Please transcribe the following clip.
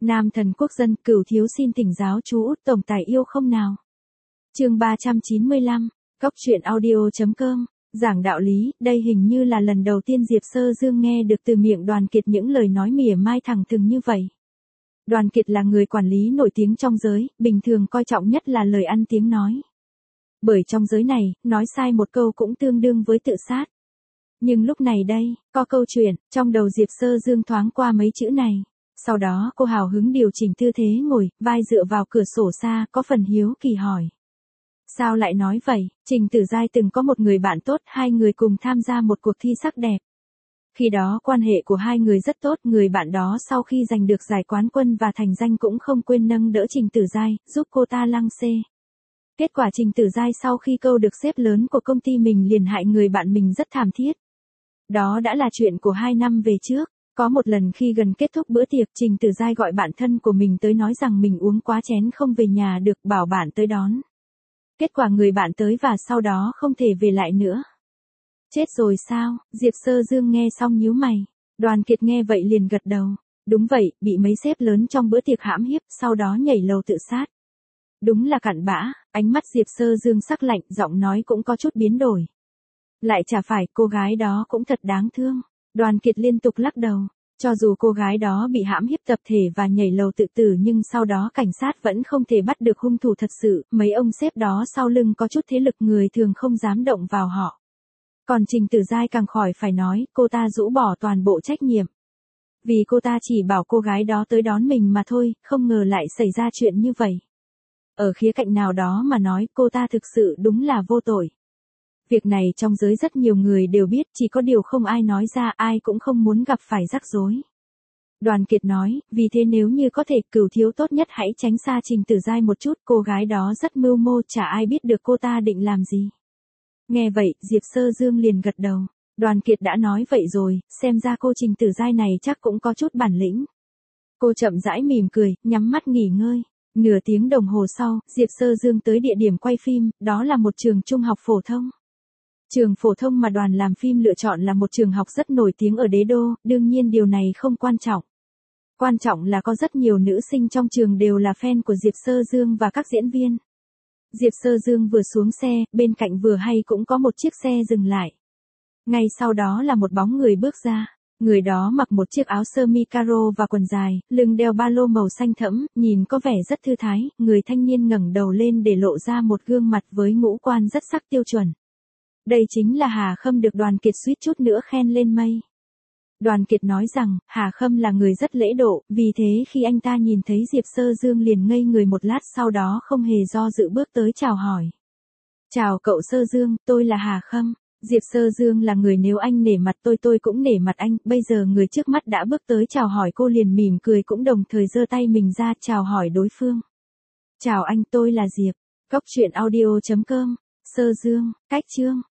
Nam thần quốc dân, Cửu thiếu xin thỉnh giáo chú Út tổng tài yêu không nào. Chương 395, Cóc truyện audio.com. Giảng đạo lý, đây hình như là lần đầu tiên Diệp Sơ Dương nghe được từ miệng Đoàn Kiệt những lời nói mỉa mai thẳng thừng như vậy. Đoàn Kiệt là người quản lý nổi tiếng trong giới, bình thường coi trọng nhất là lời ăn tiếng nói. Bởi trong giới này, nói sai một câu cũng tương đương với tự sát. Nhưng lúc này đây, có câu chuyện, trong đầu Diệp Sơ Dương thoáng qua mấy chữ này. Sau đó cô hào hứng điều chỉnh tư thế ngồi, vai dựa vào cửa sổ xa, có phần hiếu kỳ hỏi. Sao lại nói vậy? Trình Tử Giai từng có một người bạn tốt, hai người cùng tham gia một cuộc thi sắc đẹp. Khi đó quan hệ của hai người rất tốt, người bạn đó sau khi giành được giải quán quân và thành danh cũng không quên nâng đỡ Trình Tử Giai, giúp cô ta lăng xê. Kết quả Trình Tử Giai sau khi câu được sếp lớn của công ty mình liền hại người bạn mình rất thảm thiết. Đó đã là chuyện của 2 năm về trước. Có một lần khi gần kết thúc bữa tiệc, Trình Tử Giai gọi bạn thân của mình tới nói rằng mình uống quá chén không về nhà được, bảo bạn tới đón. Kết quả người bạn tới và sau đó không thể về lại nữa. Chết rồi sao? Diệp Sơ Dương nghe xong nhíu mày. Đoàn Kiệt nghe vậy liền gật đầu. Đúng vậy, bị mấy sếp lớn trong bữa tiệc hãm hiếp, sau đó nhảy lầu tự sát. Đúng là cặn bã. Ánh mắt Diệp Sơ Dương sắc lạnh, giọng nói cũng có chút biến đổi. Lại chả phải, cô gái đó cũng thật đáng thương. Đoàn Kiệt liên tục lắc đầu. Cho dù cô gái đó bị hãm hiếp tập thể và nhảy lầu tự tử nhưng sau đó cảnh sát vẫn không thể bắt được hung thủ thật sự, mấy ông sếp đó sau lưng có chút thế lực người thường không dám động vào họ. Còn Trình Tử Giai càng khỏi phải nói, cô ta rũ bỏ toàn bộ trách nhiệm. Vì cô ta chỉ bảo cô gái đó tới đón mình mà thôi, không ngờ lại xảy ra chuyện như vậy. Ở khía cạnh nào đó mà nói, cô ta thực sự đúng là vô tội. Việc này trong giới rất nhiều người đều biết, chỉ có điều không ai nói ra, ai cũng không muốn gặp phải rắc rối. Đoàn Kiệt nói, vì thế nếu như có thể, Cửu thiếu tốt nhất hãy tránh xa Trình Tử Giai một chút, cô gái đó rất mưu mô, chả ai biết được cô ta định làm gì. Nghe vậy, Diệp Sơ Dương liền gật đầu. Đoàn Kiệt đã nói vậy rồi, xem ra cô Trình Tử Giai này chắc cũng có chút bản lĩnh. Cô chậm rãi mỉm cười, nhắm mắt nghỉ ngơi. Nửa tiếng đồng hồ sau, Diệp Sơ Dương tới địa điểm quay phim, đó là một trường trung học phổ thông. Trường phổ thông mà đoàn làm phim lựa chọn là một trường học rất nổi tiếng ở Đế Đô, đương nhiên điều này không quan trọng. Quan trọng là có rất nhiều nữ sinh trong trường đều là fan của Diệp Sơ Dương và các diễn viên. Diệp Sơ Dương vừa xuống xe, bên cạnh vừa hay cũng có một chiếc xe dừng lại. Ngay sau đó là một bóng người bước ra. Người đó mặc một chiếc áo sơ mi caro và quần dài, lưng đeo ba lô màu xanh thẫm, nhìn có vẻ rất thư thái. Người thanh niên ngẩng đầu lên để lộ ra một gương mặt với ngũ quan rất sắc tiêu chuẩn. Đây chính là Hà Khâm được Đoàn Kiệt suýt chút nữa khen lên mây. Đoàn Kiệt nói rằng, Hà Khâm là người rất lễ độ, vì thế khi anh ta nhìn thấy Diệp Sơ Dương liền ngây người một lát, sau đó không hề do dự bước tới chào hỏi. Chào cậu Sơ Dương, tôi là Hà Khâm. Diệp Sơ Dương là người nếu anh nể mặt tôi cũng nể mặt anh, bây giờ người trước mắt đã bước tới chào hỏi cô liền mỉm cười cũng đồng thời giơ tay mình ra chào hỏi đối phương. Chào anh, tôi là Diệp. Cóc truyện audio.com. Sơ Dương, cách chương.